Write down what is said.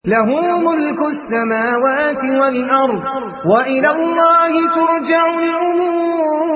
له ملك السماوات والأرض وإلى الله ترجع الأمور